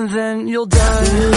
and then you'll die.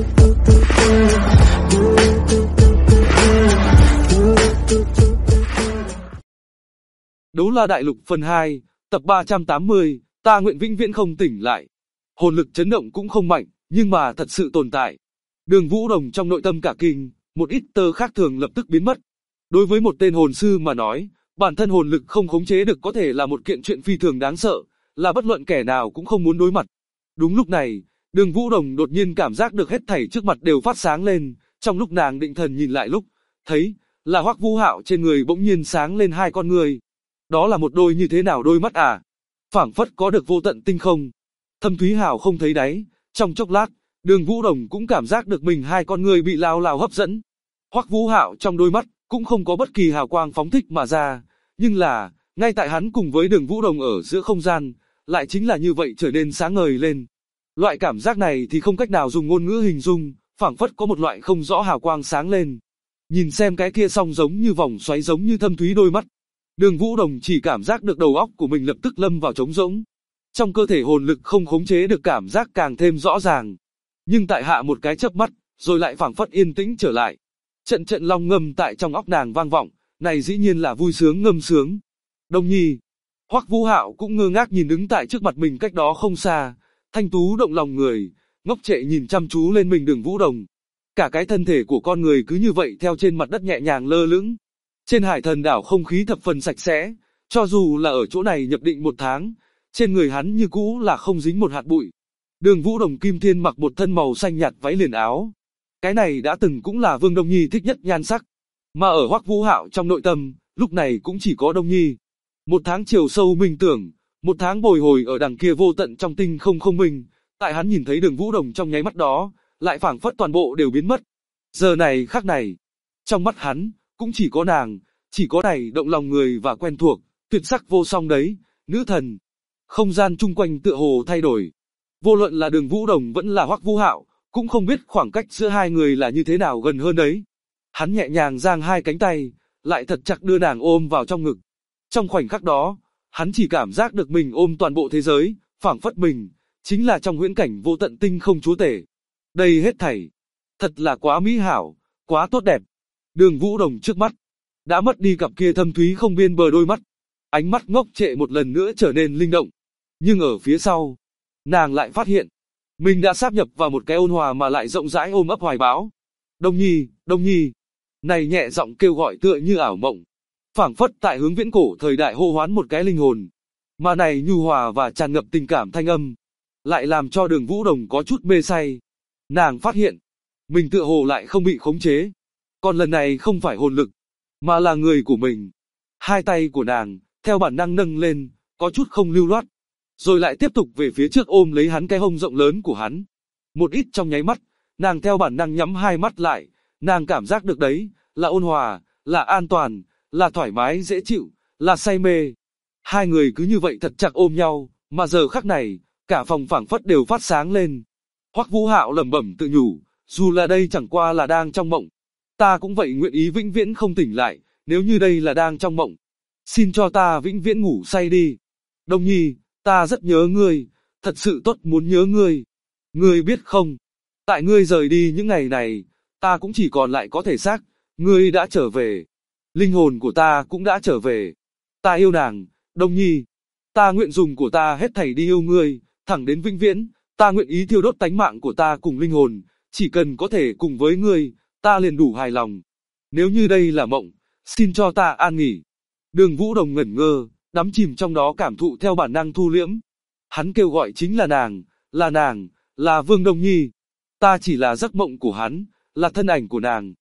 Đấu La Đại Lục phần 2, tập 380, ta nguyện vĩnh viễn không tỉnh lại. Hồn lực chấn động cũng không mạnh, nhưng mà thật sự tồn tại. Đường Vũ Đồng trong nội tâm cả kinh, một ít tơ khác thường lập tức biến mất. Đối với một tên hồn sư mà nói, bản thân hồn lực không khống chế được có thể là một kiện chuyện phi thường đáng sợ, là bất luận kẻ nào cũng không muốn đối mặt. Đúng lúc này, Đường Vũ Đồng đột nhiên cảm giác được hết thảy trước mặt đều phát sáng lên, trong lúc nàng định thần nhìn lại lúc, thấy là Hoắc Vũ Hạo trên người bỗng nhiên sáng lên hai con người. Đó là một đôi như thế nào đôi mắt à? Phảng phất có được vô tận tinh không. Thâm thúy hào không thấy đáy, trong chốc lát, Đường Vũ Đồng cũng cảm giác được mình hai con người bị lao hấp dẫn. Hoắc Vũ Hạo trong đôi mắt cũng không có bất kỳ hào quang phóng thích mà ra, nhưng là, ngay tại hắn cùng với Đường Vũ Đồng ở giữa không gian, lại chính là như vậy trở nên sáng ngời lên. Loại cảm giác này thì không cách nào dùng ngôn ngữ hình dung, phảng phất có một loại không rõ hào quang sáng lên. Nhìn xem cái kia song giống như vòng xoáy giống như thâm thúy đôi mắt. Đường Vũ Đồng chỉ cảm giác được đầu óc của mình lập tức lâm vào trống rỗng. Trong cơ thể hồn lực không khống chế được cảm giác càng thêm rõ ràng. Nhưng tại hạ một cái chớp mắt, rồi lại phảng phất yên tĩnh trở lại. Trận trận long ngâm tại trong óc nàng vang vọng, này dĩ nhiên là vui sướng ngâm sướng. Đồng Nhi, Hoắc Vũ Hạo cũng ngơ ngác nhìn đứng tại trước mặt mình cách đó không xa, thanh tú động lòng người, ngốc trệ nhìn chăm chú lên mình Đường Vũ Đồng. Cả cái thân thể của con người cứ như vậy theo trên mặt đất nhẹ nhàng lơ lửng. Trên Hải Thần đảo không khí thập phần sạch sẽ, cho dù là ở chỗ này nhập định 1 tháng, trên người hắn như cũ là không dính một hạt bụi. Đường Vũ Đồng Kim Thiên mặc một thân màu xanh nhạt váy liền áo. Cái này đã từng cũng là Vương Đông Nhi thích nhất nhan sắc. Mà ở Hoắc Vũ Hạo trong nội tâm, lúc này cũng chỉ có Đông Nhi. 1 tháng chiều sâu minh tưởng, 1 tháng bồi hồi ở đằng kia vô tận trong tinh không không minh, tại hắn nhìn thấy Đường Vũ Đồng trong nháy mắt đó, lại phảng phất toàn bộ đều biến mất. Giờ này khắc này, trong mắt hắn, cũng chỉ có nàng, chỉ có này động lòng người và quen thuộc, tuyệt sắc vô song đấy, nữ thần. Không gian chung quanh tựa hồ thay đổi. Vô luận là Đường Vũ Đồng vẫn là Hoắc Vũ Hạo, cũng không biết khoảng cách giữa hai người là như thế nào gần hơn đấy. Hắn nhẹ nhàng giang hai cánh tay, lại thật chặt đưa nàng ôm vào trong ngực. Trong khoảnh khắc đó, hắn chỉ cảm giác được mình ôm toàn bộ thế giới, phảng phất mình, chính là trong huyễn cảnh vô tận tinh không chúa tể. Đây hết thảy, thật là quá mỹ hảo, quá tốt đẹp. Đường Vũ Đồng trước mắt, đã mất đi cặp kia thâm thúy không biên bờ đôi mắt. Ánh mắt ngốc trệ một lần nữa trở nên linh động. Nhưng ở phía sau, nàng lại phát hiện, mình đã sáp nhập vào một cái ôn hòa mà lại rộng rãi ôm ấp hoài bão. Đông Nhi, Đông Nhi. Này nhẹ giọng kêu gọi tựa như ảo mộng. Phảng phất tại hướng viễn cổ thời đại hô hoán một cái linh hồn. Mà này nhu hòa và tràn ngập tình cảm thanh âm, lại làm cho Đường Vũ Đồng có chút mê say. Nàng phát hiện, mình tựa hồ lại không bị khống chế. Còn lần này không phải hồn lực, mà là người của mình. Hai tay của nàng, theo bản năng nâng lên, có chút không lưu loát. Rồi lại tiếp tục về phía trước ôm lấy hắn cái hông rộng lớn của hắn. Một ít trong nháy mắt, nàng theo bản năng nhắm hai mắt lại, nàng cảm giác được đấy, là ôn hòa, là an toàn, là thoải mái dễ chịu, là say mê. Hai người cứ như vậy thật chặt ôm nhau, mà giờ khắc này, cả phòng phảng phất đều phát sáng lên. Hoắc Vũ Hạo lẩm bẩm tự nhủ, dù là đây chẳng qua là đang trong mộng, ta cũng vậy nguyện ý vĩnh viễn không tỉnh lại, nếu như đây là đang trong mộng. Xin cho ta vĩnh viễn ngủ say đi. Đông Nhi, ta rất nhớ ngươi, thật sự tốt muốn nhớ ngươi. Ngươi biết không, tại ngươi rời đi những ngày này, ta cũng chỉ còn lại có thể xác, ngươi đã trở về. Linh hồn của ta cũng đã trở về. Ta yêu nàng, Đông Nhi. Ta nguyện dùng của ta hết thảy đi yêu ngươi, thẳng đến vĩnh viễn, ta nguyện ý thiêu đốt tánh mạng của ta cùng linh hồn, chỉ cần có thể cùng với ngươi, ta liền đủ hài lòng. Nếu như đây là mộng, xin cho ta an nghỉ. Đường Vũ Đồng ngẩn ngơ, đắm chìm trong đó cảm thụ theo bản năng thu liễm. Hắn kêu gọi chính là nàng, là Vương Đông Nhi. Ta chỉ là giấc mộng của hắn, là thân ảnh của nàng.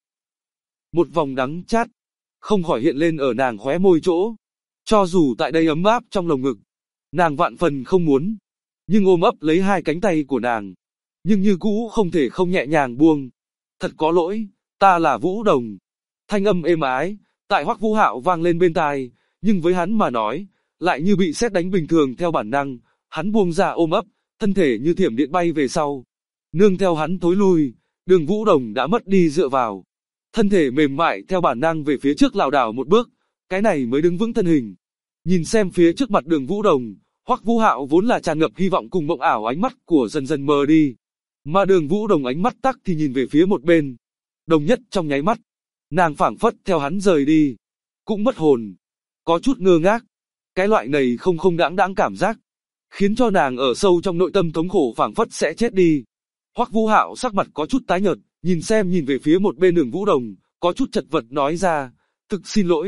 Một vòng đắng chát, không khỏi hiện lên ở nàng khóe môi chỗ. Cho dù tại đây ấm áp trong lồng ngực, nàng vạn phần không muốn, nhưng ôm ấp lấy hai cánh tay của nàng, nhưng như cũ không thể không nhẹ nhàng buông. Thật có lỗi, ta là Vũ Đồng. Thanh âm êm ái, tại Hoắc Vũ Hạo vang lên bên tai, nhưng với hắn mà nói, lại như bị sét đánh bình thường theo bản năng, hắn buông ra ôm ấp, thân thể như thiểm điện bay về sau. Nương theo hắn thối lui, Đường Vũ Đồng đã mất đi dựa vào. Thân thể mềm mại theo bản năng về phía trước lảo đảo một bước, cái này mới đứng vững thân hình. Nhìn xem phía trước mặt Đường Vũ Đồng, Hoắc Vũ Hạo vốn là tràn ngập hy vọng cùng mộng ảo ánh mắt của dần dần mờ đi. Mà Đường Vũ Đồng ánh mắt tắc thì nhìn về phía một bên. Đồng Nhất trong nháy mắt, nàng phảng phất theo hắn rời đi, cũng mất hồn, có chút ngơ ngác. Cái loại này không đãng đãng cảm giác, khiến cho nàng ở sâu trong nội tâm thống khổ phảng phất sẽ chết đi. Hoắc Vũ Hạo sắc mặt có chút tái nhợt, nhìn về phía một bên Đường Vũ Đồng, có chút chật vật nói ra, thực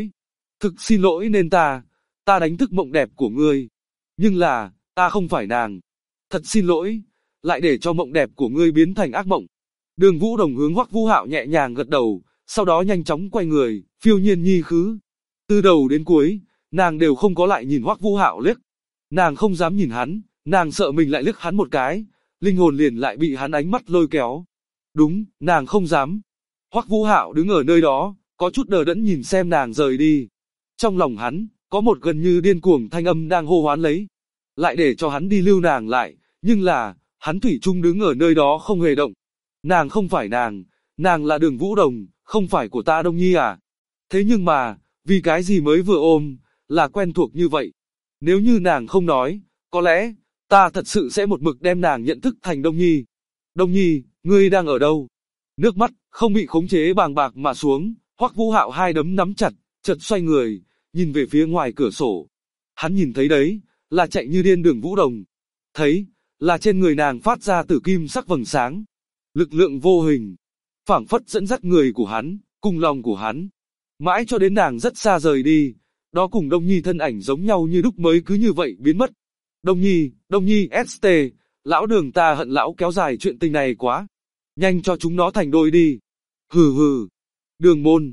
xin lỗi nên ta đánh thức mộng đẹp của ngươi. Nhưng là, ta không phải nàng. Thật xin lỗi, lại để cho mộng đẹp của ngươi biến thành ác mộng. Đường Vũ Đồng hướng Hoắc Vũ Hạo nhẹ nhàng gật đầu, sau đó nhanh chóng quay người, phiêu nhiên nhi khứ. Từ đầu đến cuối, nàng đều không có lại nhìn Hoắc Vũ Hạo liếc. Nàng không dám nhìn hắn, nàng sợ mình lại liếc hắn một cái, linh hồn liền lại bị hắn ánh mắt lôi kéo. Đúng, nàng không dám. Hoắc Vũ Hạo đứng ở nơi đó, có chút đờ đẫn nhìn xem nàng rời đi. Trong lòng hắn, có một gần như điên cuồng thanh âm đang hô hoán lấy. Lại để cho hắn đi lưu nàng lại, nhưng là, hắn thủy chung đứng ở nơi đó không hề động. Nàng không phải nàng là Đường Vũ Đồng, không phải của ta Đông Nhi à. Thế nhưng mà, vì cái gì mới vừa ôm, là quen thuộc như vậy. Nếu như nàng không nói, có lẽ, ta thật sự sẽ một mực đem nàng nhận thức thành Đông Nhi. Đông Nhi, ngươi đang ở đâu? Nước mắt, không bị khống chế bàng bạc mà xuống, Hoắc Vũ Hạo hai đấm nắm chặt, chợt xoay người, nhìn về phía ngoài cửa sổ. Hắn nhìn thấy đấy, là chạy như điên Đường Vũ Đồng. Thấy, là trên người nàng phát ra tử kim sắc vầng sáng. Lực lượng vô hình, phảng phất dẫn dắt người của hắn, cùng lòng của hắn. Mãi cho đến nàng rất xa rời đi, đó cùng Đông Nhi thân ảnh giống nhau như đúc mới cứ như vậy biến mất. Đông Nhi, ST, lão Đường ta hận lão kéo dài chuyện tình này quá. Nhanh cho chúng nó thành đôi đi. Hừ hừ. Đường môn.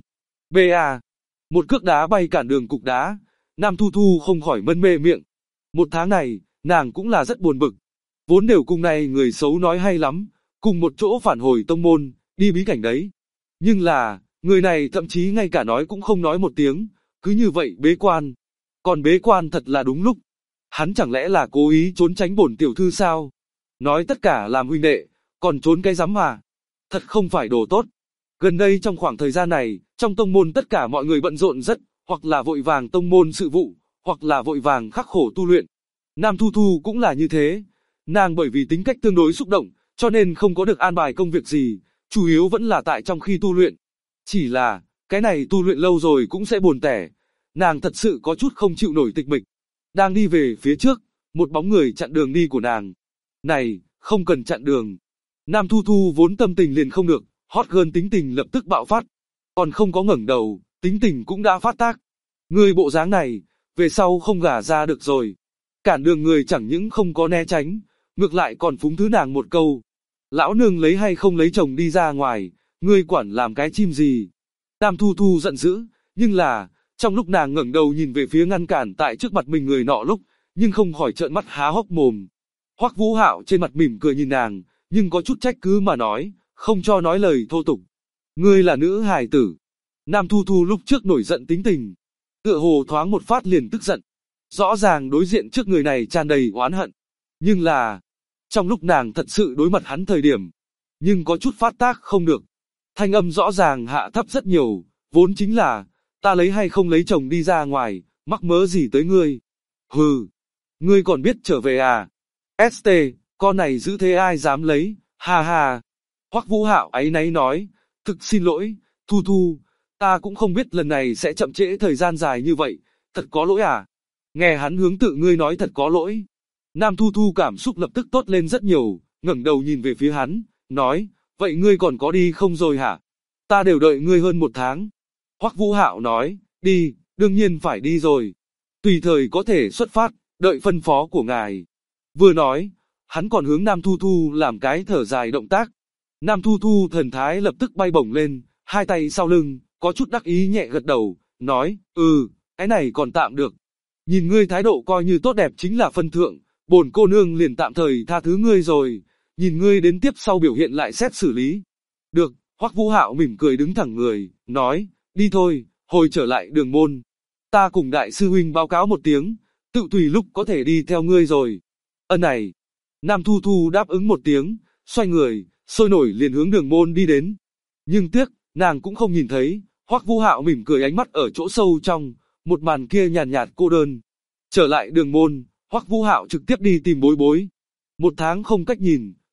BA. Một cước đá bay cản đường cục đá. Nam Thu Thu không khỏi mân mê miệng. Một tháng này, nàng cũng là rất buồn bực. Vốn đều cùng này người xấu nói hay lắm, cùng một chỗ phản hồi tông môn, đi bí cảnh đấy. Nhưng là, người này thậm chí ngay cả nói cũng không nói một tiếng, cứ như vậy bế quan. Còn bế quan thật là đúng lúc. Hắn chẳng lẽ là cố ý trốn tránh bổn tiểu thư sao? Nói tất cả làm huynh đệ, còn trốn cái rắm mà. Thật không phải đồ tốt. Gần đây trong khoảng thời gian này, trong tông môn tất cả mọi người bận rộn rất, hoặc là vội vàng tông môn sự vụ, hoặc là vội vàng khắc khổ tu luyện. Nam Thu Thu cũng là như thế. Nàng bởi vì tính cách tương đối xúc động, cho nên không có được an bài công việc gì, chủ yếu vẫn là tại trong khi tu luyện. Chỉ là, cái này tu luyện lâu rồi cũng sẽ buồn tẻ. Nàng thật sự có chút không chịu nổi tịch mịch. Đang đi về phía trước, một bóng người chặn đường đi của nàng. Này, không cần chặn đường. Nam Thu Thu vốn tâm tình liền không được, hot girl tính tình lập tức bạo phát. Còn không có ngẩng đầu, tính tình cũng đã phát tác. Người bộ dáng này, về sau không gả ra được rồi. Cản đường người chẳng những không có né tránh, ngược lại còn phúng thứ nàng một câu. Lão nương lấy hay không lấy chồng đi ra ngoài, ngươi quản làm cái chim gì. Nam Thu Thu giận dữ, nhưng là, trong lúc nàng ngẩng đầu nhìn về phía ngăn cản tại trước mặt mình người nọ lúc, nhưng không khỏi trợn mắt há hốc mồm. Hoắc Vũ Hạo trên mặt mỉm cười nhìn nàng, nhưng có chút trách cứ mà nói, không cho nói lời thô tục. Ngươi là nữ hài tử. Nam Thu Thu lúc trước nổi giận tính tình, tựa hồ thoáng một phát liền tức giận. Rõ ràng đối diện trước người này tràn đầy oán hận. Nhưng là, trong lúc nàng thật sự đối mặt hắn thời điểm, nhưng có chút phát tác không được. Thanh âm rõ ràng hạ thấp rất nhiều, vốn chính là, ta lấy hay không lấy chồng đi ra ngoài, mắc mớ gì tới ngươi. Hừ, ngươi còn biết trở về à? ST, con này giữ thế ai dám lấy, ha ha. Hoắc Vũ Hạo áy náy nói, thực xin lỗi, Thu Thu, ta cũng không biết lần này sẽ chậm trễ thời gian dài như vậy, thật có lỗi à? Nghe hắn hướng tự ngươi nói thật có lỗi. Nam Thu Thu cảm xúc lập tức tốt lên rất nhiều, ngẩng đầu nhìn về phía hắn, nói, vậy ngươi còn có đi không rồi hả? Ta đều đợi ngươi hơn một tháng. Hoắc Vũ Hạo nói, đi, đương nhiên phải đi rồi. Tùy thời có thể xuất phát, đợi phân phó của ngài. Vừa nói, hắn còn hướng Nam Thu Thu làm cái thở dài động tác. Nam Thu Thu thần thái lập tức bay bổng lên, hai tay sau lưng, có chút đắc ý nhẹ gật đầu, nói, cái này còn tạm được. Nhìn ngươi thái độ coi như tốt đẹp chính là phân thượng, bổn cô nương liền tạm thời tha thứ ngươi rồi, nhìn ngươi đến tiếp sau biểu hiện lại xét xử lý. Được, Hoắc Vũ Hạo mỉm cười đứng thẳng người, nói, đi thôi, hồi trở lại Đường môn. Ta cùng đại sư huynh báo cáo một tiếng, tự tùy lúc có thể đi theo ngươi rồi. Ân này. Nam Thu Thu đáp ứng một tiếng, xoay người, sôi nổi liền hướng Đường môn đi đến. Nhưng tiếc, nàng cũng không nhìn thấy, Hoắc Vũ Hạo mỉm cười ánh mắt ở chỗ sâu trong, một màn kia nhàn nhạt cô đơn. Trở lại Đường môn, Hoắc Vũ Hạo trực tiếp đi tìm Bối Bối. Một tháng không cách nhìn,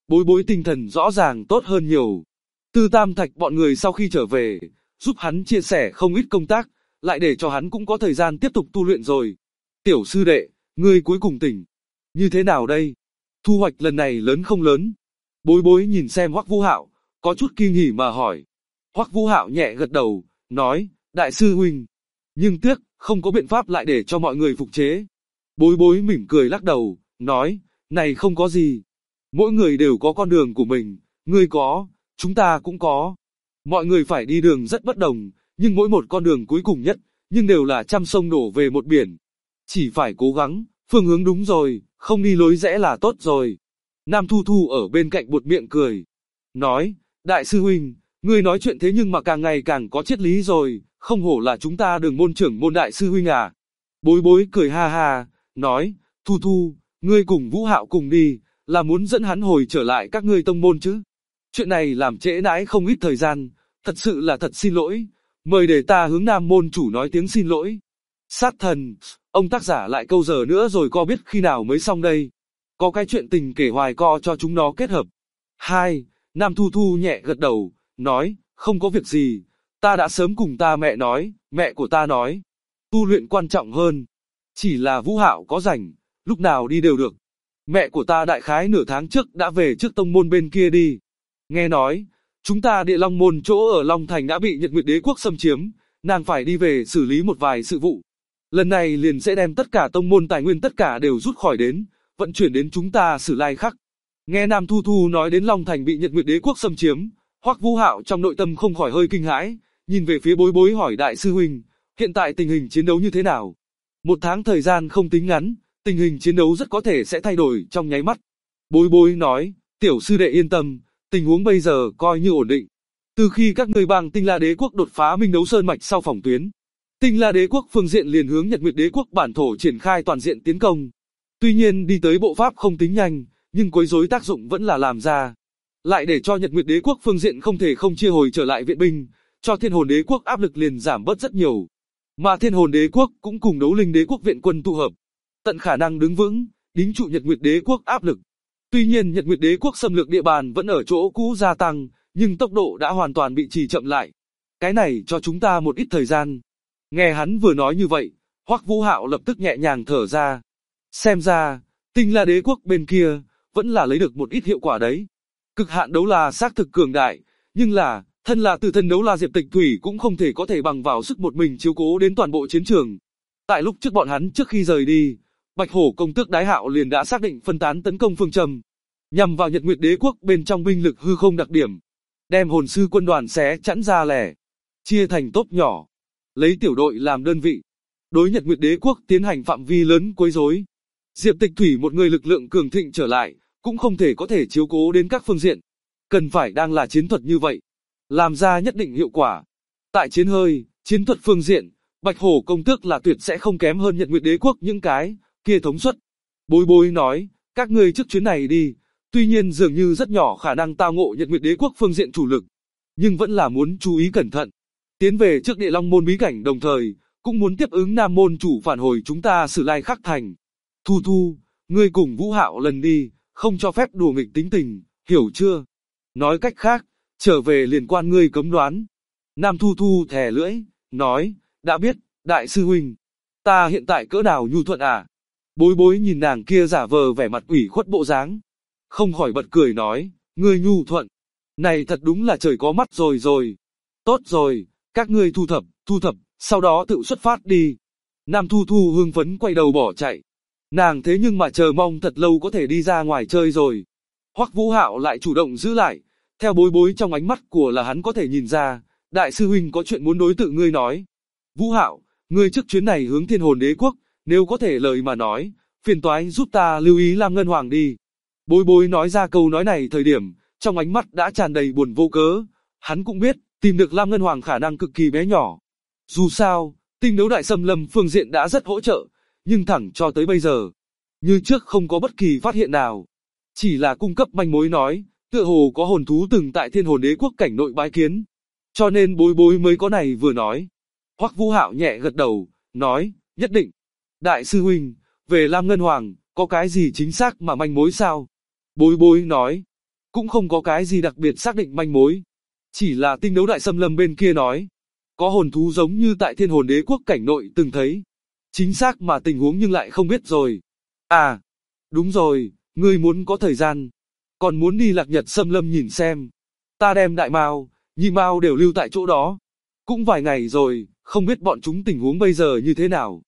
Bối bối tinh thần rõ ràng tốt hơn nhiều. Từ Tam Thạch bọn người sau khi trở về, giúp hắn chia sẻ không ít công tác, lại để cho hắn cũng có thời gian tiếp tục tu luyện rồi. Tiểu sư đệ, ngươi cuối cùng tỉnh. Như thế nào đây? Thu hoạch lần này lớn không lớn? Bối bối nhìn xem Hoắc Vũ Hạo, có chút kinh hỉ mà hỏi. Hoắc Vũ Hạo nhẹ gật đầu, nói, đại sư huynh. Nhưng tiếc, không có biện pháp lại để cho mọi người phục chế. Bối bối mỉm cười lắc đầu, nói, này không có gì. Mỗi người đều có con đường của mình, ngươi có, chúng ta cũng có. Mọi người phải đi đường rất bất đồng, nhưng mỗi một con đường cuối cùng nhất, nhưng đều là trăm sông đổ về một biển. Chỉ phải cố gắng, phương hướng đúng rồi, không đi lối rẽ là tốt rồi. Nam Thu Thu ở bên cạnh buột miệng cười. Nói, đại sư huynh, ngươi nói chuyện thế nhưng mà càng ngày càng có triết lý rồi, không hổ là chúng ta Đường môn trưởng môn đại sư huynh à. Bối bối cười ha ha, nói, Thu Thu, ngươi cùng Vũ Hạo cùng đi, là muốn dẫn hắn hồi trở lại các ngươi tông môn chứ. Chuyện này làm trễ nãi không ít thời gian, thật sự là thật xin lỗi, mời để ta hướng Nam môn chủ nói tiếng xin lỗi. Sát thần, ông tác giả lại câu giờ nữa rồi co biết khi nào mới xong đây. Có cái chuyện tình kể hoài co cho chúng nó kết hợp. 2. Nam Thu Thu nhẹ gật đầu, nói, không có việc gì, ta đã sớm cùng ta mẹ nói, mẹ của ta nói, tu luyện quan trọng hơn. Chỉ là Vũ Hạo có rảnh, lúc nào đi đều được. Mẹ của ta đại khái nửa tháng trước đã về trước tông môn bên kia đi. Nghe nói, chúng ta Địa Long môn chỗ ở Long Thành đã bị Nhật Nguyệt Đế quốc xâm chiếm, nàng phải đi về xử lý một vài sự vụ. Lần này liền sẽ đem tất cả tông môn tài nguyên tất cả đều rút khỏi đến, vận chuyển đến chúng ta Sử Lai Khắc. Nghe Nam Thu Thu nói đến Long Thành bị Nhật Nguyệt Đế quốc xâm chiếm, Hoắc Vũ Hạo trong nội tâm không khỏi hơi kinh hãi, nhìn về phía bối bối hỏi đại sư huynh, hiện tại tình hình chiến đấu như thế nào? Một tháng thời gian không tính ngắn, tình hình chiến đấu rất có thể sẽ thay đổi trong nháy mắt. Bối bối nói, tiểu sư đệ yên tâm, tình huống bây giờ coi như ổn định. Từ khi các ngươi bang Tinh La Đế quốc đột phá Minh Đấu Sơn mạch sau phòng tuyến, Tinh La Đế quốc phương diện liền hướng Nhật Nguyệt Đế quốc bản thổ triển khai toàn diện tiến công. Tuy nhiên đi tới bộ pháp không tính nhanh, nhưng quấy rối tác dụng vẫn là làm ra. Lại để cho Nhật Nguyệt Đế quốc phương diện không thể không chia hồi trở lại viện binh, cho Thiên Hồn Đế quốc áp lực liền giảm bớt rất nhiều. Mà Thiên Hồn Đế quốc cũng cùng Đấu Linh Đế quốc viện quân tụ hợp, tận khả năng đứng vững, đính trụ Nhật Nguyệt Đế quốc áp lực. Tuy nhiên Nhật Nguyệt Đế quốc xâm lược địa bàn vẫn ở chỗ cũ gia tăng, nhưng tốc độ đã hoàn toàn bị trì chậm lại. Cái này cho chúng ta một ít thời gian. Nghe hắn vừa nói như vậy, Hoắc Vũ Hạo lập tức nhẹ nhàng thở ra. Xem ra, Tinh La Đế quốc bên kia, vẫn là lấy được một ít hiệu quả đấy. Cực hạn đấu la xác thực cường đại, nhưng là, thân là từ thân đấu la Diệp Tịch Thủy cũng không thể có thể bằng vào sức một mình chiếu cố đến toàn bộ chiến trường. Tại lúc trước bọn hắn trước khi rời đi, Bạch Hổ công tước Đái Hạo liền đã xác định phân tán tấn công phương châm, nhằm vào Nhật Nguyệt Đế quốc bên trong binh lực hư không đặc điểm, đem hồn sư quân đoàn xé chẵn ra lẻ, chia thành tốp nhỏ, lấy tiểu đội làm đơn vị, đối Nhật Nguyệt Đế quốc tiến hành phạm vi lớn quấy rối. Diệp Tịch Thủy một người lực lượng cường thịnh trở lại, cũng không thể có thể chiếu cố đến các phương diện, cần phải đang là chiến thuật như vậy, làm ra nhất định hiệu quả. Tại chiến hơi, chiến thuật phương diện, Bạch Hổ công tước là tuyệt sẽ không kém hơn Nhật Nguyệt Đế quốc những cái kia thống suất. Bối bối nói, các ngươi trước chuyến này đi, tuy nhiên dường như rất nhỏ khả năng tao ngộ Nhật Nguyệt Đế quốc phương diện chủ lực, nhưng vẫn là muốn chú ý cẩn thận. Tiến về trước Địa Long môn bí cảnh đồng thời, cũng muốn tiếp ứng Nam môn chủ phản hồi chúng ta Sử Lai Khắc thành. Thu Thu, ngươi cùng Vũ Hạo lần đi, không cho phép đùa nghịch tính tình, hiểu chưa? Nói cách khác, trở về liền quan ngươi cấm đoán. Nam Thu Thu thè lưỡi, nói, đã biết, đại sư huynh, ta hiện tại cỡ nào nhu thuận à? Bối bối nhìn nàng kia giả vờ vẻ mặt ủy khuất bộ dáng, không khỏi bật cười nói, ngươi nhu thuận, này thật đúng là trời có mắt rồi rồi. Tốt rồi, các ngươi thu thập, sau đó tự xuất phát đi. Nam Thu Thu hưng phấn quay đầu bỏ chạy. Nàng thế nhưng mà chờ mong thật lâu có thể đi ra ngoài chơi rồi. Hoắc Vũ Hạo lại chủ động giữ lại, theo bối bối trong ánh mắt của là hắn có thể nhìn ra, đại sư huynh có chuyện muốn đối tự ngươi nói. Vũ Hạo, ngươi trước chuyến này hướng Thiên Hồn Đế quốc, nếu có thể lời mà nói, phiền toái giúp ta lưu ý Lam Ngân Hoàng đi. Bối bối nói ra câu nói này thời điểm, trong ánh mắt đã tràn đầy buồn vô cớ. Hắn cũng biết, tìm được Lam Ngân Hoàng khả năng cực kỳ bé nhỏ. Dù sao, tinh đấu đại xâm lâm phương diện đã rất hỗ trợ, nhưng thẳng cho tới bây giờ, như trước không có bất kỳ phát hiện nào. Chỉ là cung cấp manh mối nói, tựa hồ có hồn thú từng tại Thiên Hồn Đế quốc cảnh nội bái kiến. Cho nên bối bối mới có này vừa nói. Hoắc Vũ Hạo nhẹ gật đầu, nói, nhất định. Đại sư huynh, về Lam Ngân Hoàng, có cái gì chính xác mà manh mối sao? Bối bối nói, cũng không có cái gì đặc biệt xác định manh mối. Chỉ là tinh đấu đại xâm lâm bên kia nói, có hồn thú giống như tại Thiên Hồn Đế Quốc cảnh nội từng thấy. Chính xác mà tình huống nhưng lại không biết rồi. À, đúng rồi, ngươi muốn có thời gian, còn muốn đi Lạc Nhật xâm lâm nhìn xem. Ta đem Đại Mao, Nhi Mao đều lưu tại chỗ đó. Cũng vài ngày rồi, không biết bọn chúng tình huống bây giờ như thế nào.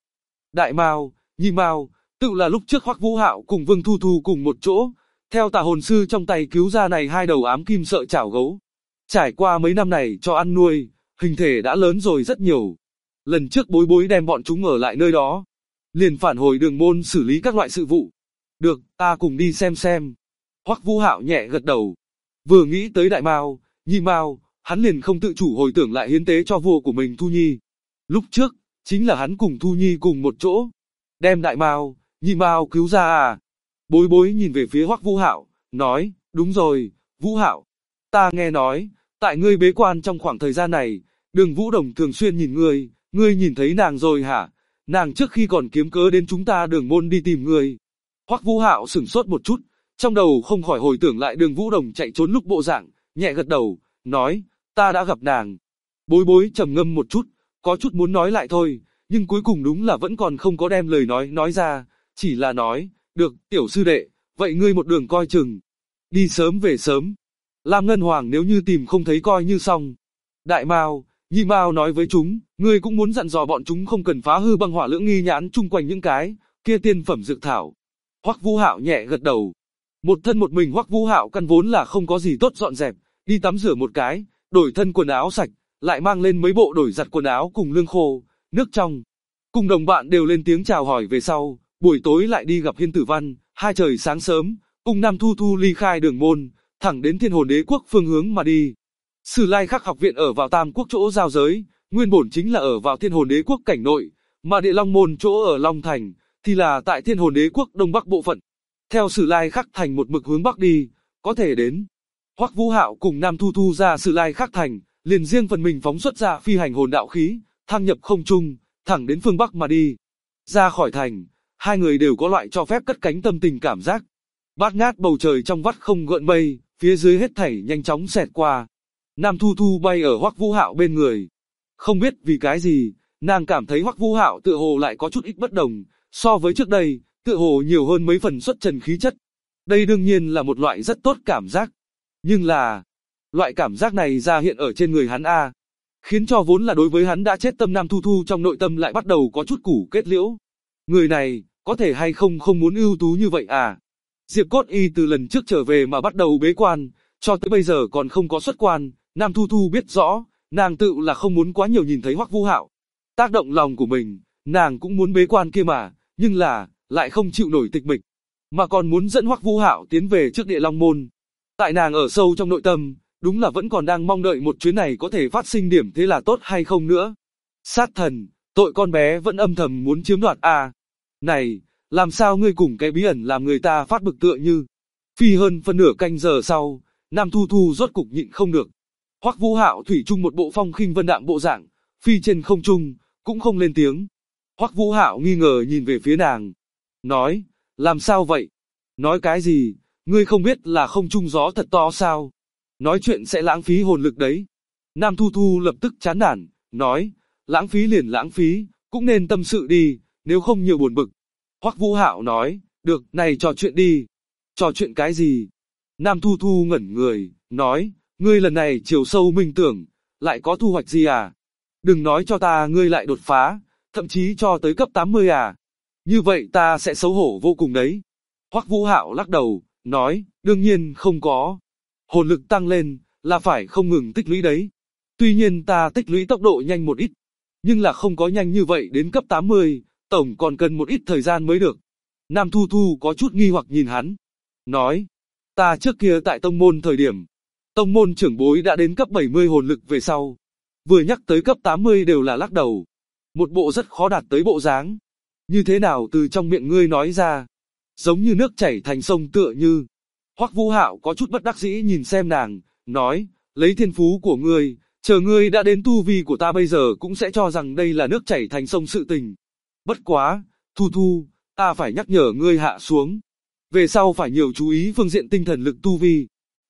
Đại Mao, Nhi Mao, tự là lúc trước Hoắc Vũ Hạo cùng Vương Thu Thu cùng một chỗ, theo tà hồn sư trong tay cứu ra này hai đầu ám kim sợ chảo gấu. Trải qua mấy năm này cho ăn nuôi, hình thể đã lớn rồi rất nhiều. Lần trước Bối Bối đem bọn chúng ở lại nơi đó, liền phản hồi Đường Môn xử lý các loại sự vụ. Được, ta cùng đi xem. Hoắc Vũ Hạo nhẹ gật đầu. Vừa nghĩ tới Đại Mao, Nhi Mao, hắn liền không tự chủ hồi tưởng lại hiến tế cho vua của mình Thu Nhi. Lúc trước, chính là hắn cùng Thu Nhi cùng một chỗ, đem Đại Mao, Nhi Mao cứu ra à. Bối Bối nhìn về phía Hoắc Vũ Hạo, nói, đúng rồi, Vũ Hạo, ta nghe nói, tại ngươi bế quan trong khoảng thời gian này, Đường Vũ Đồng thường xuyên nhìn ngươi nhìn thấy nàng rồi hả? Nàng trước khi còn kiếm cớ đến chúng ta Đường Môn đi tìm ngươi. Hoắc Vũ Hạo sửng sốt một chút, trong đầu không khỏi hồi tưởng lại Đường Vũ Đồng chạy trốn lúc bộ dạng, nhẹ gật đầu, nói, ta đã gặp nàng. Bối Bối trầm ngâm một chút, có chút muốn nói lại thôi, nhưng cuối cùng đúng là vẫn còn không có đem lời nói ra, chỉ là nói, được, tiểu sư đệ, vậy ngươi một đường coi chừng, đi sớm về sớm. Lam Ngân Hoàng nếu như tìm không thấy coi như xong. Đại Mao, Nhi Mao nói với chúng, ngươi cũng muốn dặn dò bọn chúng không cần phá hư băng hỏa lưỡng nghi nhãn chung quanh những cái kia tiên phẩm dược thảo. Hoắc Vũ Hạo nhẹ gật đầu. Một thân một mình Hoắc Vũ Hạo căn vốn là không có gì tốt dọn dẹp, đi tắm rửa một cái, đổi thân quần áo sạch, lại mang lên mấy bộ đổi giặt quần áo cùng lương khô, nước trong. Cùng đồng bạn đều lên tiếng chào hỏi về sau, buổi tối lại đi gặp Hiên Tử Văn, hai trời sáng sớm, cùng Nam Thu Thu ly khai Đường Môn, thẳng đến Thiên Hồn Đế Quốc phương hướng mà đi. Sử Lai Khắc học viện ở vào Tam Quốc chỗ giao giới, nguyên bổn chính là ở vào Thiên Hồn Đế Quốc cảnh nội, mà Địa Long Môn chỗ ở Long Thành, thì là tại Thiên Hồn Đế Quốc đông bắc bộ phận. Theo Sử Lai Khắc thành một mực hướng bắc đi, có thể đến. Hoắc Vũ Hạo cùng Nam Thu Thu ra Sử Lai Khắc thành, liền riêng phần mình phóng xuất ra phi hành hồn đạo khí, thăng nhập không trung, thẳng đến phương bắc mà đi. Ra khỏi thành, hai người đều có loại cho phép cất cánh tâm tình cảm giác. Bát ngát bầu trời trong vắt không gợn mây, phía dưới hết thảy nhanh chóng xẹt qua. Nam Thu Thu bay ở Hoắc Vũ Hạo bên người. Không biết vì cái gì, nàng cảm thấy Hoắc Vũ Hạo tựa hồ lại có chút ít bất đồng, so với trước đây, tựa hồ nhiều hơn mấy phần xuất trần khí chất. Đây đương nhiên là một loại rất tốt cảm giác. Nhưng là, loại cảm giác này ra hiện ở trên người hắn a, khiến cho vốn là đối với hắn đã chết tâm Nam Thu Thu trong nội tâm lại bắt đầu có chút củ kết liễu. Người này, có thể hay không muốn ưu tú như vậy à? Diệp Cốt Y từ lần trước trở về mà bắt đầu bế quan, cho tới bây giờ còn không có xuất quan, Nam Thu Thu biết rõ, nàng tự là không muốn quá nhiều nhìn thấy Hoắc Vũ Hạo. Tác động lòng của mình, nàng cũng muốn bế quan kia mà, nhưng là, lại không chịu nổi tịch mịch, mà còn muốn dẫn Hoắc Vũ Hạo tiến về trước Địa Long Môn. Tại nàng ở sâu trong nội tâm, đúng là vẫn còn đang mong đợi một chuyến này có thể phát sinh điểm thế là tốt hay không nữa. Sát thần, tội con bé vẫn âm thầm muốn chiếm đoạt à. Này, làm sao ngươi cùng cái bí ẩn làm người ta phát bực tựa như. Phi hơn phân nửa canh giờ sau, Nam Thu Thu rốt cục nhịn không được. Hoắc Vũ Hạo thủy chung một bộ phong khinh vân đạm bộ dạng, phi trên không trung, cũng không lên tiếng. Hoắc Vũ Hạo nghi ngờ nhìn về phía nàng, nói, làm sao vậy? Nói cái gì, ngươi không biết là không trung gió thật to sao? Nói chuyện sẽ lãng phí hồn lực đấy. Nam Thu Thu lập tức chán nản, nói, lãng phí liền lãng phí, cũng nên tâm sự đi, nếu không nhiều buồn bực. Hoắc Vũ Hạo nói, được, này trò chuyện đi. Trò chuyện cái gì? Nam Thu Thu ngẩn người, nói, ngươi lần này chiều sâu minh tưởng, lại có thu hoạch gì à? Đừng nói cho ta ngươi lại đột phá, thậm chí cho tới cấp 80 à? Như vậy ta sẽ xấu hổ vô cùng đấy. Hoắc Vũ Hạo lắc đầu, nói, đương nhiên không có. Hồn lực tăng lên, là phải không ngừng tích lũy đấy. Tuy nhiên ta tích lũy tốc độ nhanh một ít, nhưng là không có nhanh như vậy đến cấp 80, tổng còn cần một ít thời gian mới được. Nam Thu Thu có chút nghi hoặc nhìn hắn, nói, ta trước kia tại tông môn thời điểm, tông môn trưởng bối đã đến cấp 70 hồn lực về sau. Vừa nhắc tới cấp 80 đều là lắc đầu. Một bộ rất khó đạt tới bộ dáng. Như thế nào từ trong miệng ngươi nói ra? Giống như nước chảy thành sông tựa như. Hoắc Vũ Hạo có chút bất đắc dĩ nhìn xem nàng, nói, lấy thiên phú của ngươi, chờ ngươi đã đến tu vi của ta bây giờ cũng sẽ cho rằng đây là nước chảy thành sông sự tình. Bất quá, Thu Thu, ta phải nhắc nhở ngươi hạ xuống. Về sau phải nhiều chú ý phương diện tinh thần lực tu vi.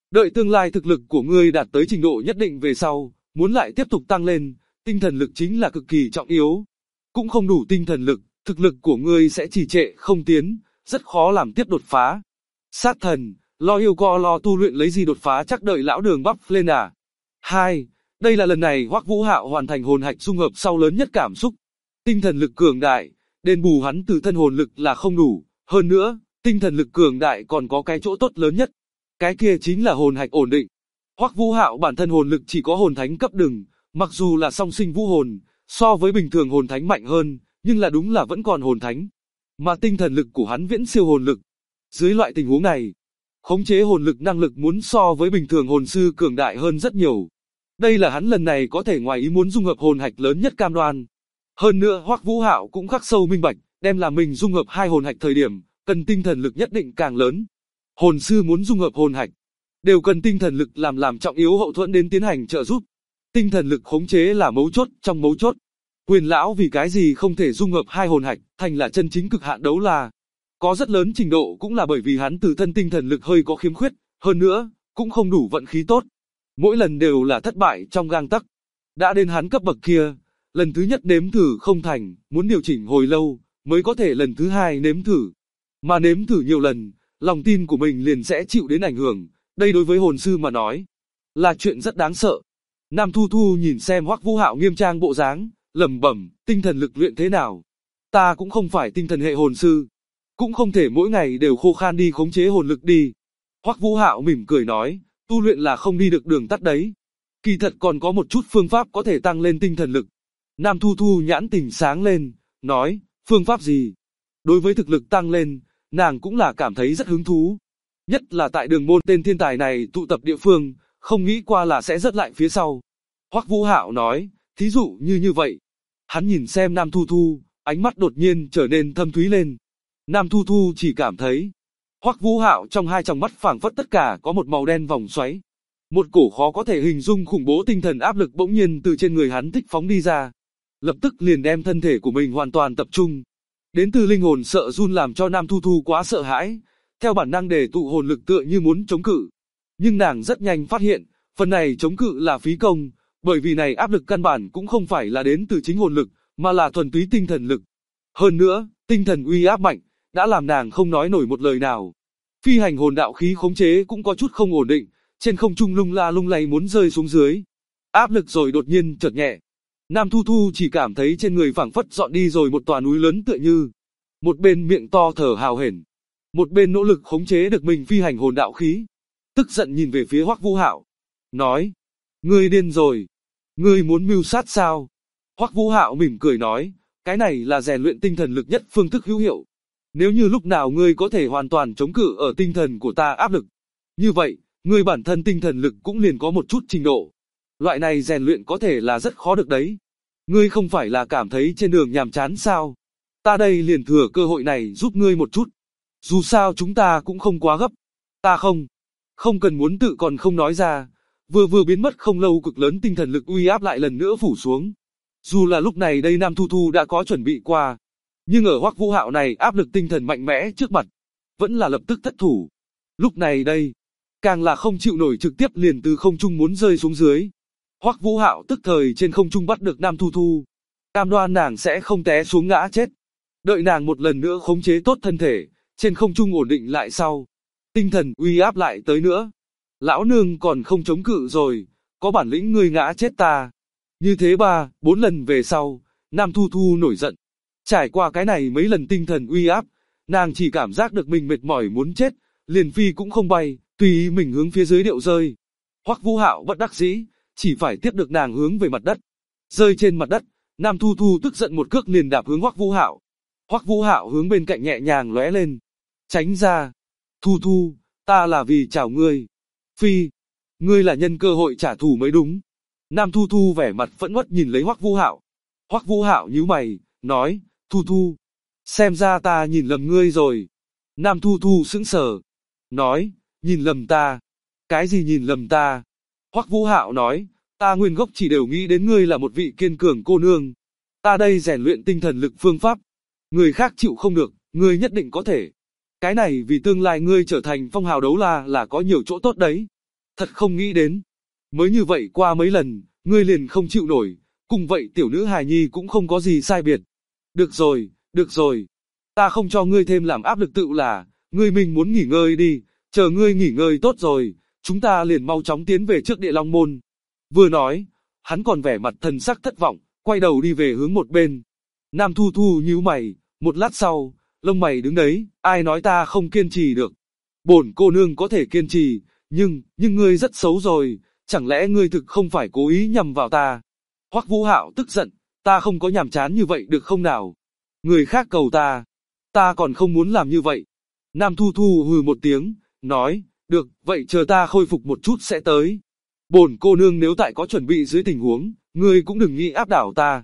Đợi tương lai thực lực của ngươi đạt tới trình độ nhất định về sau, muốn lại tiếp tục tăng lên, tinh thần lực chính là cực kỳ trọng yếu. Cũng không đủ tinh thần lực, thực lực của ngươi sẽ trì trệ không tiến, rất khó làm tiếp đột phá. Sát thần, lo yêu co lo tu luyện lấy gì đột phá chắc đợi lão đường bắp lên à. 2. Đây là lần này Hoắc Vũ Hạo hoàn thành hồn hạch dung hợp sau lớn nhất cảm xúc. Tinh thần lực cường đại, đền bù hắn từ thân hồn lực là không đủ, hơn nữa, tinh thần lực cường đại còn có cái chỗ tốt lớn nhất. Cái kia chính là hồn hạch ổn định. Hoắc Vũ Hạo bản thân hồn lực chỉ có hồn thánh cấp đừng, mặc dù là song sinh vũ hồn, so với bình thường hồn thánh mạnh hơn, nhưng là đúng là vẫn còn hồn thánh. Mà tinh thần lực của hắn viễn siêu hồn lực. Dưới loại tình huống này, khống chế hồn lực năng lực muốn so với bình thường hồn sư cường đại hơn rất nhiều. Đây là hắn lần này có thể ngoài ý muốn dung hợp hồn hạch lớn nhất cam đoan. Hơn nữa Hoắc Vũ Hạo cũng khắc sâu minh bạch, đem là mình dung hợp hai hồn hạch thời điểm, cần tinh thần lực nhất định càng lớn. Hồn sư muốn dung hợp hồn hạch, đều cần tinh thần lực làm trọng yếu hậu thuẫn đến tiến hành trợ giúp. Tinh thần lực khống chế là mấu chốt trong mấu chốt. Huyền lão vì cái gì không thể dung hợp hai hồn hạch thành là chân chính cực hạn đấu la. Có rất lớn trình độ cũng là bởi vì hắn từ thân tinh thần lực hơi có khiếm khuyết, hơn nữa, cũng không đủ vận khí tốt. Mỗi lần đều là thất bại trong gang tấc. Đã đến hắn cấp bậc kia, lần thứ nhất nếm thử không thành, muốn điều chỉnh hồi lâu, mới có thể lần thứ hai nếm thử. Mà nếm thử nhiều lần, lòng tin của mình liền sẽ chịu đến ảnh hưởng, đây đối với hồn sư mà nói, là chuyện rất đáng sợ. Nam Thu Thu nhìn xem Hoắc Vũ Hạo nghiêm trang bộ dáng, lẩm bẩm, tinh thần lực luyện thế nào? Ta cũng không phải tinh thần hệ hồn sư, cũng không thể mỗi ngày đều khô khan đi khống chế hồn lực đi. Hoắc Vũ Hạo mỉm cười nói, tu luyện là không đi được đường tắt đấy. Kỳ thật còn có một chút phương pháp có thể tăng lên tinh thần lực. Nam Thu Thu nhãn tình sáng lên, nói, phương pháp gì? Đối với thực lực tăng lên, nàng cũng là cảm thấy rất hứng thú. Nhất là tại đường môn tên thiên tài này tụ tập địa phương, không nghĩ qua là sẽ rớt lại phía sau. Hoắc Vũ Hạo nói, thí dụ như vậy. Hắn nhìn xem Nam Thu Thu, ánh mắt đột nhiên trở nên thâm thúy lên. Nam Thu Thu chỉ cảm thấy, Hoắc Vũ Hạo trong hai tròng mắt phảng phất tất cả có một màu đen vòng xoáy. Một cổ khó có thể hình dung khủng bố tinh thần áp lực bỗng nhiên từ trên người hắn thích phóng đi ra. Lập tức liền đem thân thể của mình hoàn toàn tập trung. Đến từ linh hồn sợ run làm cho Nam Thu Thu quá sợ hãi, theo bản năng để tụ hồn lực tựa như muốn chống cự. Nhưng nàng rất nhanh phát hiện, phần này chống cự là phí công, bởi vì này áp lực căn bản cũng không phải là đến từ chính hồn lực, mà là thuần túy tinh thần lực. Hơn nữa, tinh thần uy áp mạnh, đã làm nàng không nói nổi một lời nào. Phi hành hồn đạo khí khống chế cũng có chút không ổn định, trên không trung lung la lung lay muốn rơi xuống dưới. Áp lực rồi đột nhiên chợt nhẹ. Nam Thu Thu chỉ cảm thấy trên người phảng phất dọn đi rồi một tòa núi lớn tựa như. Một bên miệng to thở hào hển, một bên nỗ lực khống chế được mình phi hành hồn đạo khí. Tức giận nhìn về phía Hoắc Vũ Hạo, nói, ngươi điên rồi, ngươi muốn mưu sát sao? Hoắc Vũ Hạo mỉm cười nói, cái này là rèn luyện tinh thần lực nhất phương thức hữu hiệu. Nếu như lúc nào ngươi có thể hoàn toàn chống cự ở tinh thần của ta áp lực, như vậy, ngươi bản thân tinh thần lực cũng liền có một chút trình độ. Loại này rèn luyện có thể là rất khó được đấy. Ngươi không phải là cảm thấy trên đường nhàm chán sao? Ta đây liền thừa cơ hội này giúp ngươi một chút. Dù sao chúng ta cũng không quá gấp. Ta không cần muốn tự còn không nói ra. Vừa biến mất không lâu cực lớn tinh thần lực uy áp lại lần nữa phủ xuống. Dù là lúc này đây Nam Thu Thu đã có chuẩn bị qua, nhưng ở Hoắc Vũ Hạo này áp lực tinh thần mạnh mẽ trước mặt, vẫn là lập tức thất thủ. Lúc này đây, càng là không chịu nổi trực tiếp liền từ không trung muốn rơi xuống dưới. Hoắc Vũ Hạo tức thời trên không trung bắt được Nam Thu Thu, cam đoan nàng sẽ không té xuống ngã chết. Đợi nàng một lần nữa khống chế tốt thân thể, trên không trung ổn định lại sau, tinh thần uy áp lại tới nữa. Lão nương còn không chống cự rồi, có bản lĩnh ngươi ngã chết ta. Như thế 3-4 lần về sau, Nam Thu Thu nổi giận. Trải qua cái này mấy lần tinh thần uy áp, nàng chỉ cảm giác được mình mệt mỏi muốn chết, liền phi cũng không bay, tùy ý mình hướng phía dưới điệu rơi. Hoắc Vũ Hạo bất đắc dĩ, chỉ phải tiếp được nàng hướng về mặt đất. Rơi trên mặt đất, Nam Thu Thu tức giận một cước liền đạp hướng Hoắc Vũ Hạo. Hoắc Vũ Hạo hướng bên cạnh nhẹ nhàng lóe lên. Tránh ra. Thu Thu, ta là vì chào ngươi. Phi, ngươi là nhân cơ hội trả thù mới đúng. Nam Thu Thu vẻ mặt phẫn uất nhìn lấy Hoắc Vũ Hạo. Hoắc Vũ Hạo nhíu mày, nói, Thu Thu, xem ra ta nhìn lầm ngươi rồi. Nam Thu Thu sững sờ, nói, nhìn lầm ta. Cái gì nhìn lầm ta? Hoắc Vũ Hạo nói, ta nguyên gốc chỉ đều nghĩ đến ngươi là một vị kiên cường cô nương. Ta đây rèn luyện tinh thần lực phương pháp. Người khác chịu không được, ngươi nhất định có thể. Cái này vì tương lai ngươi trở thành phong hào đấu la là có nhiều chỗ tốt đấy. Thật không nghĩ đến. Mới như vậy qua mấy lần, ngươi liền không chịu nổi, cùng vậy tiểu nữ hài nhi cũng không có gì sai biệt. Được rồi. Ta không cho ngươi thêm làm áp lực tự là, ngươi mình muốn nghỉ ngơi đi, chờ ngươi nghỉ ngơi tốt rồi, chúng ta liền mau chóng tiến về trước Địa Long Môn. Vừa nói, hắn còn vẻ mặt thần sắc thất vọng, quay đầu đi về hướng một bên. Nam Thu Thu nhíu mày, một lát sau, lông mày đứng đấy, ai nói ta không kiên trì được. Bổn cô nương có thể kiên trì, nhưng ngươi rất xấu rồi, chẳng lẽ ngươi thực không phải cố ý nhằm vào ta? Hoắc Vũ Hạo tức giận, ta không có nhàm chán như vậy được không nào? Người khác cầu ta còn không muốn làm như vậy. Nam Thu Thu hừ một tiếng, nói, được, vậy chờ ta khôi phục một chút sẽ tới. Bổn cô nương nếu tại có chuẩn bị dưới tình huống, ngươi cũng đừng nghĩ áp đảo ta.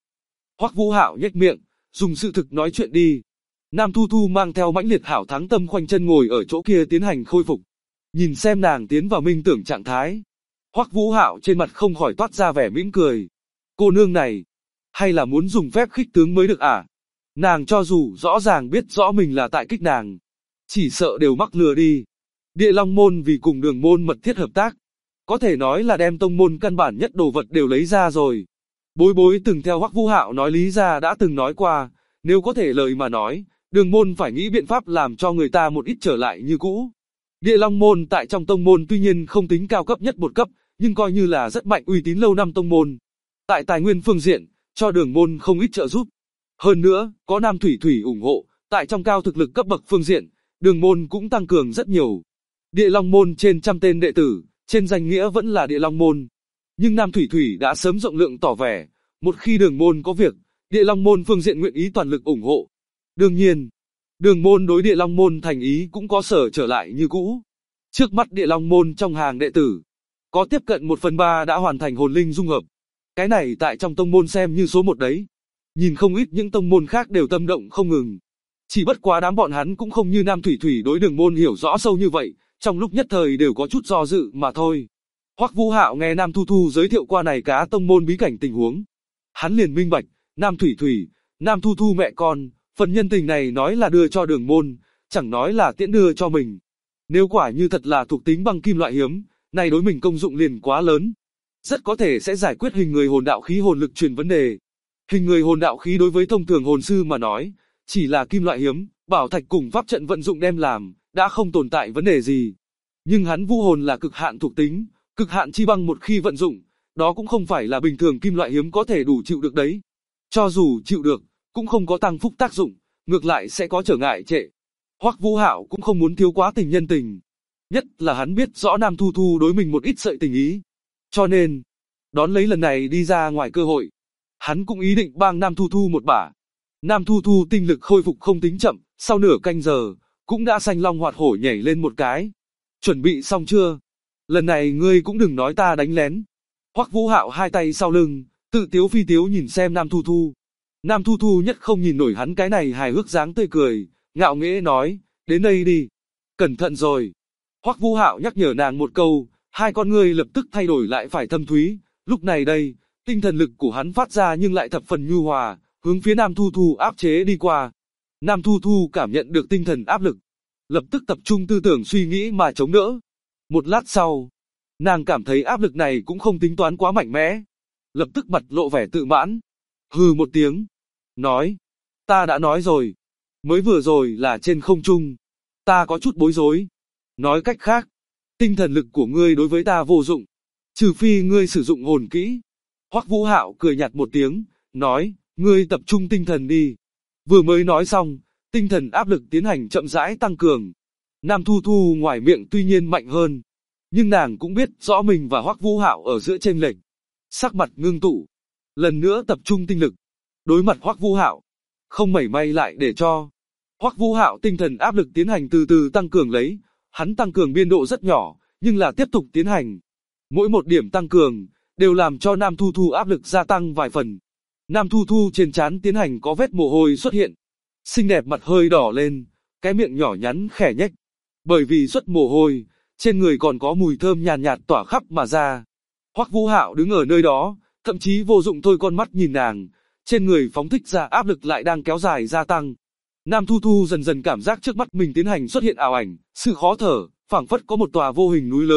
Hoắc Vũ Hạo nhếch miệng, dùng sự thực nói chuyện đi. Nam Thu Thu mang theo mãnh liệt hảo thắng tâm khoanh chân ngồi ở chỗ kia tiến hành khôi phục. Nhìn xem nàng tiến vào minh tưởng trạng thái. Hoắc Vũ Hạo trên mặt không khỏi toát ra vẻ mỉm cười. Cô nương này, hay là muốn dùng phép khích tướng mới được à? Nàng cho dù rõ ràng biết rõ mình là tại kích nàng, chỉ sợ đều mắc lừa đi. Địa Long Môn vì cùng Đường Môn mật thiết hợp tác, có thể nói là đem tông môn căn bản nhất đồ vật đều lấy ra rồi. Bối Bối từng theo Hoắc Vũ Hạo nói lý ra đã từng nói qua, nếu có thể lời mà nói, Đường Môn phải nghĩ biện pháp làm cho người ta một ít trở lại như cũ. Địa Long Môn tại trong tông môn tuy nhiên không tính cao cấp nhất một cấp, nhưng coi như là rất mạnh uy tín lâu năm tông môn. Tại tài nguyên phương diện, cho Đường Môn không ít trợ giúp. Hơn nữa, có Nam Thủy Thủy ủng hộ, tại trong cao thực lực cấp bậc phương diện, Đường Môn cũng tăng cường rất nhiều. Địa Long Môn trên trăm tên đệ tử, trên danh nghĩa vẫn là Địa Long Môn. Nhưng Nam Thủy Thủy đã sớm rộng lượng tỏ vẻ, một khi Đường Môn có việc, Địa Long Môn phương diện nguyện ý toàn lực ủng hộ. Đương nhiên, Đường Môn đối Địa Long Môn thành ý cũng có sở trở lại như cũ. Trước mắt Địa Long Môn trong hàng đệ tử, có tiếp cận 1/3 đã hoàn thành hồn linh dung hợp. Cái này tại trong tông môn xem như số một đấy. Nhìn không ít những tông môn khác đều tâm động không ngừng. Chỉ bất quá đám bọn hắn cũng không như Nam Thủy Thủy đối Đường Môn hiểu rõ sâu như vậy, trong lúc nhất thời đều có chút do dự mà thôi. Hoắc Vũ Hạo nghe Nam Thu Thu giới thiệu qua này cá tông môn bí cảnh tình huống. Hắn liền minh bạch, Nam Thủy Thủy, Nam Thu Thu mẹ con, phần nhân tình này nói là đưa cho Đường Môn, chẳng nói là tiễn đưa cho mình. Nếu quả như thật là thuộc tính băng kim loại hiếm, này đối mình công dụng liền quá lớn. Rất có thể sẽ giải quyết hình người hồn đạo khí hồn lực truyền vấn đề. Hình người hồn đạo khí đối với thông thường hồn sư mà nói, chỉ là kim loại hiếm, bảo thạch cùng pháp trận vận dụng đem làm, đã không tồn tại vấn đề gì. Nhưng hắn vũ hồn là cực hạn thuộc tính, cực hạn chi băng một khi vận dụng, đó cũng không phải là bình thường kim loại hiếm có thể đủ chịu được đấy. Cho dù chịu được, cũng không có tăng phúc tác dụng, ngược lại sẽ có trở ngại trệ. Hoắc Vũ Hạo cũng không muốn thiếu quá tình nhân tình. Nhất là hắn biết rõ Nam Thu Thu đối mình một ít sợi tình ý. Cho nên, đón lấy lần này đi ra ngoài cơ hội, hắn cũng ý định bang Nam Thu Thu một bả. Nam Thu Thu tinh lực khôi phục không tính chậm, sau nửa canh giờ, cũng đã xanh long hoạt hổ nhảy lên một cái. Chuẩn bị xong chưa? Lần này ngươi cũng đừng nói ta đánh lén. Hoắc Vũ Hạo hai tay sau lưng, tự tiếu phi tiếu nhìn xem Nam Thu Thu. Nam Thu Thu nhất không nhìn nổi hắn cái này hài hước dáng tươi cười, ngạo nghễ nói, đến đây đi. Cẩn thận rồi. Hoắc Vũ Hạo nhắc nhở nàng một câu, hai con ngươi lập tức thay đổi lại phải thâm thúy. Lúc này đây, tinh thần lực của hắn phát ra nhưng lại thập phần nhu hòa, hướng phía Nam Thu Thu áp chế đi qua. Nam Thu Thu cảm nhận được tinh thần áp lực, lập tức tập trung tư tưởng suy nghĩ mà chống đỡ. Một lát sau, nàng cảm thấy áp lực này cũng không tính toán quá mạnh mẽ, lập tức mặt lộ vẻ tự mãn, hừ một tiếng, nói, ta đã nói rồi, mới vừa rồi là trên không trung, ta có chút bối rối. Nói cách khác, tinh thần lực của ngươi đối với ta vô dụng, trừ phi ngươi sử dụng hồn kỹ. Hoắc Vũ Hạo cười nhạt một tiếng, nói, ngươi tập trung tinh thần đi. Vừa mới nói xong, tinh thần áp lực tiến hành chậm rãi tăng cường. Nam Thu Thu ngoài miệng tuy nhiên mạnh hơn, nhưng nàng cũng biết rõ mình và Hoắc Vũ Hạo ở giữa chênh lệch. Sắc mặt ngưng tụ, lần nữa tập trung tinh lực, đối mặt Hoắc Vũ Hạo, không mảy may lại để cho. Hoắc Vũ Hạo tinh thần áp lực tiến hành từ từ tăng cường lấy, hắn tăng cường biên độ rất nhỏ, nhưng là tiếp tục tiến hành. Mỗi một điểm tăng cường, đều làm cho Nam Thu Thu áp lực gia tăng vài phần. Nam Thu Thu trên trán tiến hành có vết mồ hôi xuất hiện. Xinh đẹp mặt hơi đỏ lên, cái miệng nhỏ nhắn khẽ nhếch. Bởi vì xuất mồ hôi, trên người còn có mùi thơm nhàn nhạt tỏa khắp mà ra. Hoắc Vũ Hạo đứng ở nơi đó, thậm chí vô dụng thôi con mắt nhìn nàng, trên người phóng thích ra áp lực lại đang kéo dài gia tăng. Nam Thu Thu dần dần cảm giác trước mắt mình tiến hành xuất hiện ảo ảnh, sự khó thở, phảng phất có một tòa vô hình núi lớn,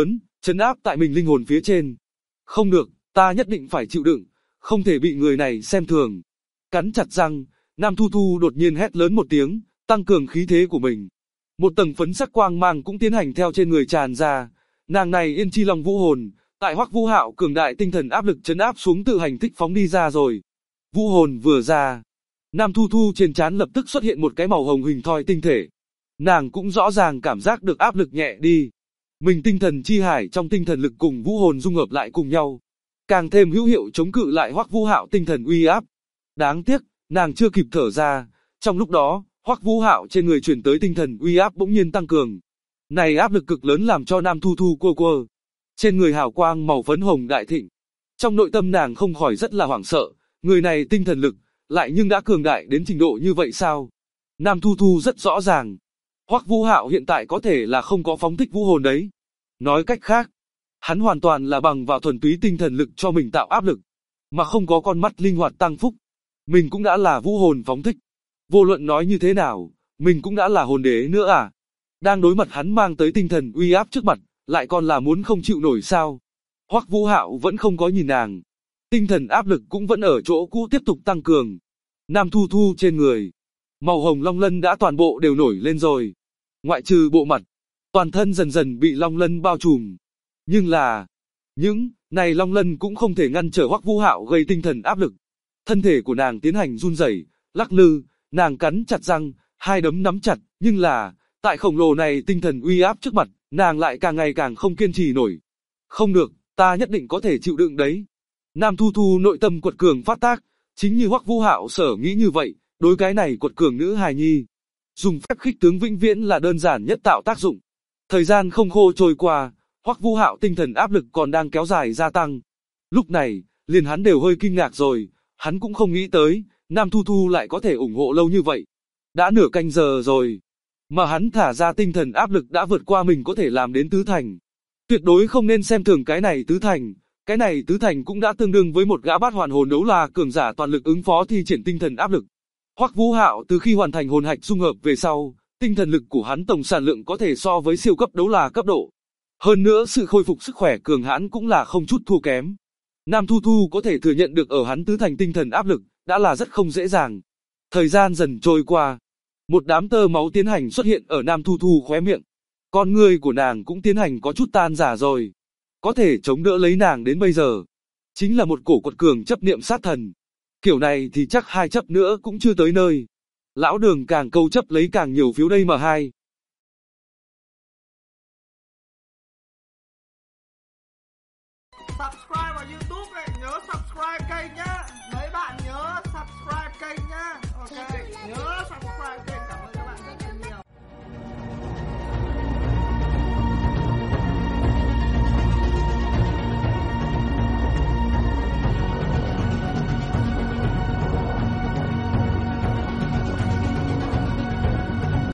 trấn áp tại mình linh hồn phía trên. Không được, ta nhất định phải chịu đựng, không thể bị người này xem thường. Cắn chặt răng, Nam Thu Thu đột nhiên hét lớn một tiếng, tăng cường khí thế của mình. Một tầng phấn sắc quang mang cũng tiến hành theo trên người tràn ra. Nàng này Yên Chi Long Vũ Hồn, tại Hoắc Vũ Hạo cường đại tinh thần áp lực trấn áp xuống tự hành thích phóng đi ra rồi. Vũ Hồn vừa ra, Nam Thu Thu trên trán lập tức xuất hiện một cái màu hồng hình thoi tinh thể. Nàng cũng rõ ràng cảm giác được áp lực nhẹ đi. Mình tinh thần chi hải trong tinh thần lực cùng Vũ Hồn dung hợp lại cùng nhau, càng thêm hữu hiệu chống cự lại Hoắc Vũ Hạo tinh thần uy áp. Đáng tiếc, nàng chưa kịp thở ra, trong lúc đó, Hoắc Vũ Hạo trên người truyền tới tinh thần uy áp bỗng nhiên tăng cường. Này áp lực cực lớn làm cho Nam Thu Thu quơ quơ. Trên người hào quang màu phấn hồng đại thịnh. Trong nội tâm nàng không khỏi rất là hoảng sợ, người này tinh thần lực, lại nhưng đã cường đại đến trình độ như vậy sao? Nam Thu Thu rất rõ ràng. Hoắc Vũ Hạo hiện tại có thể là không có phóng thích vũ hồn đấy. Nói cách khác, hắn hoàn toàn là bằng vào thuần túy tinh thần lực cho mình tạo áp lực, mà không có con mắt linh hoạt tăng phúc. Mình cũng đã là vũ hồn phóng thích. Vô luận nói như thế nào, mình cũng đã là hồn đế nữa à? Đang đối mặt hắn mang tới tinh thần uy áp trước mặt, lại còn là muốn không chịu nổi sao? Hoắc Vũ Hạo vẫn không có nhìn nàng. Tinh thần áp lực cũng vẫn ở chỗ cũ tiếp tục tăng cường. Nam Thu Thu trên người, màu hồng long lân đã toàn bộ đều nổi lên rồi. Ngoại trừ bộ mặt, toàn thân dần dần bị long lân bao trùm. Nhưng là, những này long lân cũng không thể ngăn trở Hoắc Vũ Hạo gây tinh thần áp lực. Thân thể của nàng tiến hành run rẩy, lắc lư, nàng cắn chặt răng, hai đấm nắm chặt, nhưng là, tại khổng lồ này tinh thần uy áp trước mặt, nàng lại càng ngày càng không kiên trì nổi. Không được, ta nhất định có thể chịu đựng đấy. Nam Thu Thu nội tâm quật cường phát tác, chính như Hoắc Vũ Hạo sở nghĩ như vậy, đối cái này quật cường nữ hài nhi. Dùng phép khích tướng vĩnh viễn là đơn giản nhất tạo tác dụng. Thời gian không khô trôi qua, Hoắc Vũ Hạo tinh thần áp lực còn đang kéo dài gia tăng. Lúc này, liền hắn đều hơi kinh ngạc rồi, hắn cũng không nghĩ tới, Nam Thu Thu lại có thể ủng hộ lâu như vậy. Đã nửa canh giờ rồi, mà hắn thả ra tinh thần áp lực đã vượt qua mình có thể làm đến tứ thành. Tuyệt đối không nên xem thường cái này tứ thành cũng đã tương đương với một gã bát hoàn hồn đấu la cường giả toàn lực ứng phó thi triển tinh thần áp lực. Hoắc Vũ Hạo từ khi hoàn thành hồn hạch dung hợp về sau, tinh thần lực của hắn tổng sản lượng có thể so với siêu cấp đấu la cấp độ. Hơn nữa sự khôi phục sức khỏe cường hãn cũng là không chút thua kém. Nam Thu Thu có thể thừa nhận được ở hắn tứ thành tinh thần áp lực, đã là rất không dễ dàng. Thời gian dần trôi qua, một đám tơ máu tiến hành xuất hiện ở Nam Thu Thu khóe miệng. Con người của nàng cũng tiến hành có chút tan rã rồi. Có thể chống đỡ lấy nàng đến bây giờ, chính là một cổ quật cường chấp niệm sát thần. Kiểu này thì chắc hai chấp nữa cũng chưa tới nơi. Lão Đường càng câu chấp lấy càng nhiều phiếu đây mà hai.